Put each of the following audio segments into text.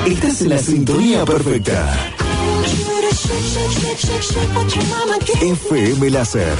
Estás en la sintonía perfecta. FM Láser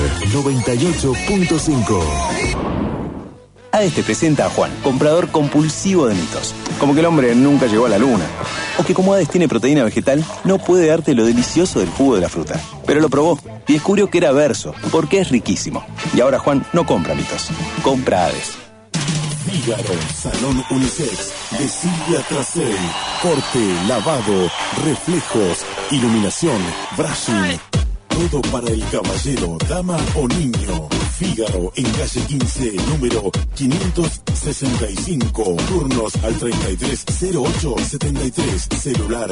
98.5. ADES te presenta a Juan, comprador compulsivo de mitos. Como que el hombre nunca llegó a la luna. O que como ADES tiene proteína vegetal, no puede darte lo delicioso del jugo de la fruta. Pero lo probó y descubrió que era verso, porque es riquísimo. Y ahora Juan no compra mitos, compra ADES. Fígaro, Salón Unisex, de Silvia Tracey. Corte, lavado, reflejos, iluminación, brushing. Todo para el caballero, dama o niño. Fígaro, en calle 15, número 565. Turnos al 330873. Celular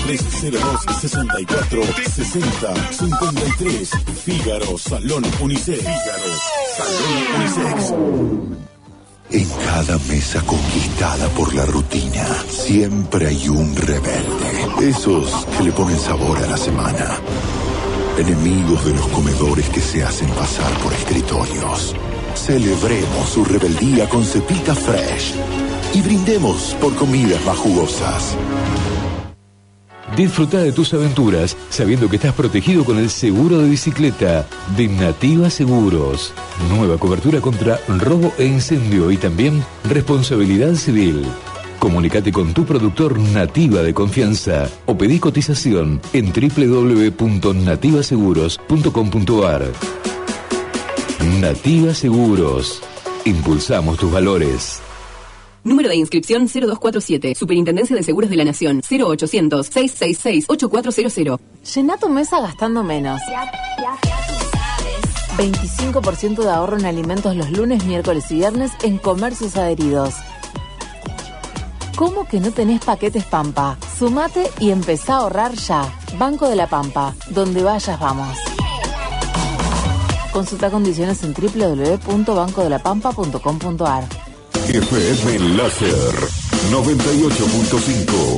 2302-646053. Fígaro, Salón Unisex. Fígaro, Salón Unisex. En cada mesa conquistada por la rutina, siempre hay un rebelde. Esos que le ponen sabor a la semana. Enemigos de los comedores que se hacen pasar por escritorios. Celebremos su rebeldía con Cepita Fresh y brindemos por comidas más jugosas. Disfruta de tus aventuras sabiendo que estás protegido con el seguro de bicicleta de Nativa Seguros. Nueva cobertura contra robo e incendio y también responsabilidad civil. Comunicate con tu productor Nativa de confianza o pedí cotización en www.nativaseguros.com.ar. Nativa Seguros. Impulsamos tus valores. Número de inscripción 0247. Superintendencia de Seguros de la Nación. 0800-666-8400. Llena tu mesa gastando menos. 25% de ahorro en alimentos los lunes, miércoles y viernes en comercios adheridos. ¿Cómo que no tenés paquetes Pampa? Sumate y empezá a ahorrar ya. Banco de la Pampa. Donde vayas vamos. Consulta condiciones en www.bancodelapampa.com.ar. FM Láser 98.5.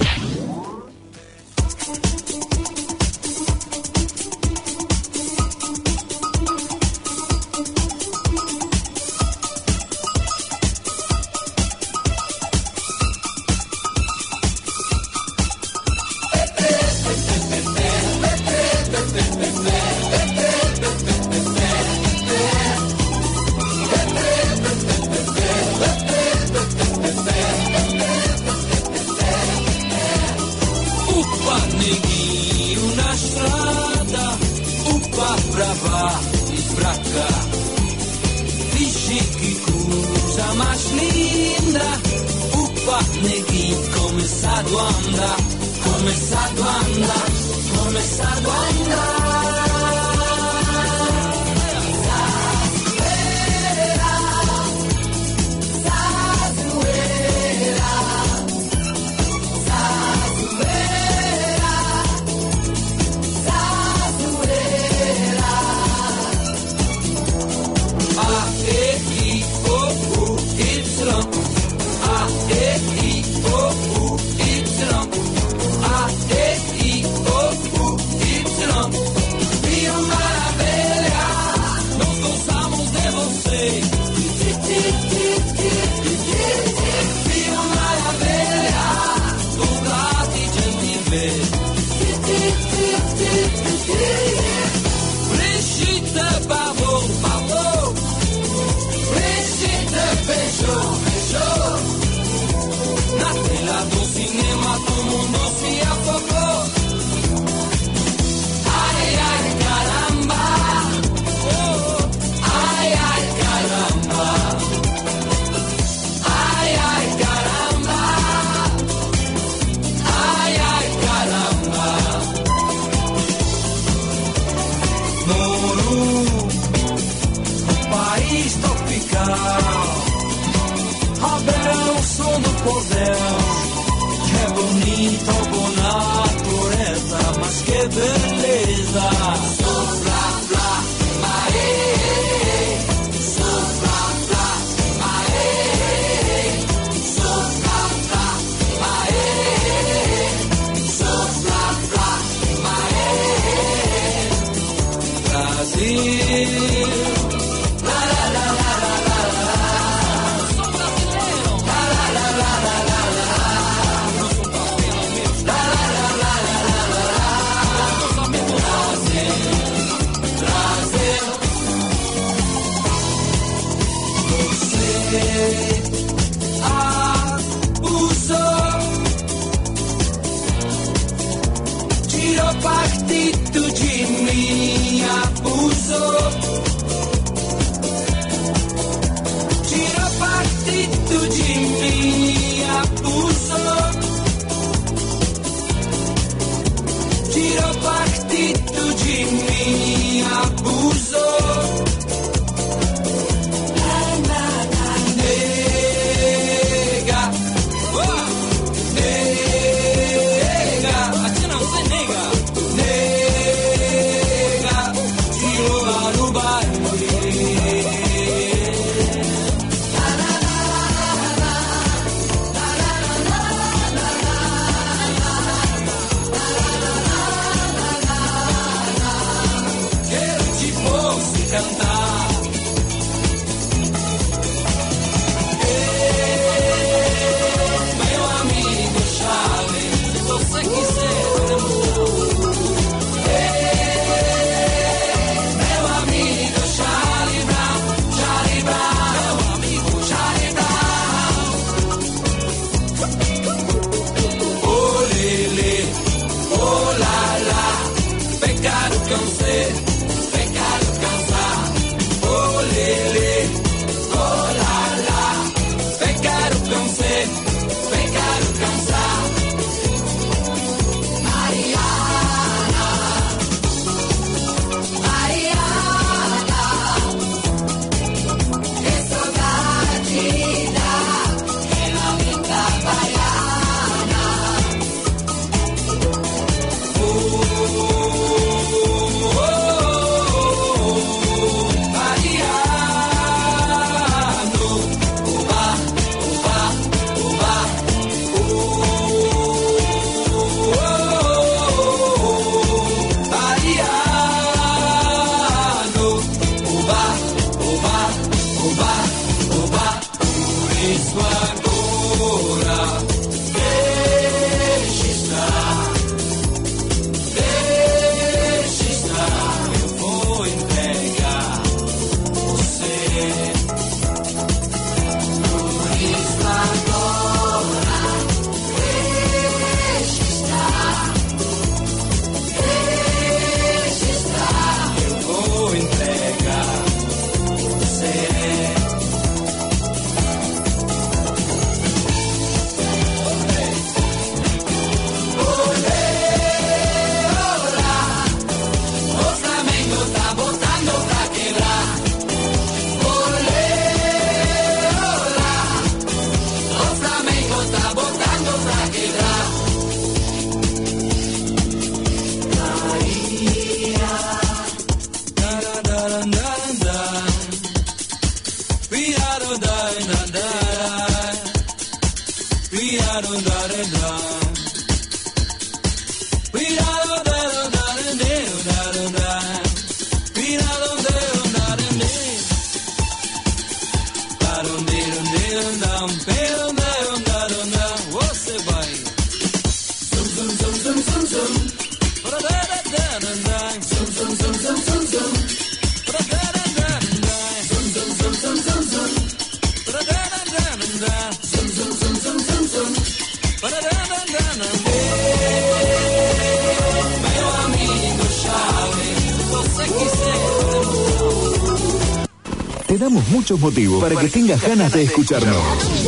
Te damos muchos motivos para que tengas ganas de escucharnos.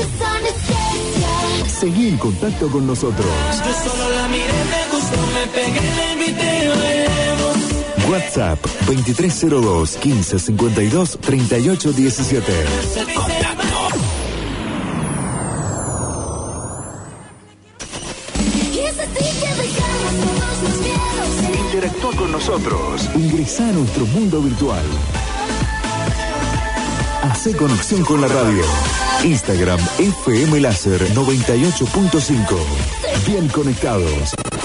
Seguí en contacto con nosotros. WhatsApp 2302 1552 3817. Contacto. Interactúa con nosotros. Ingresá a nuestro mundo virtual. Hacé conexión con la radio. Instagram FM Láser 98.5. Bien conectados.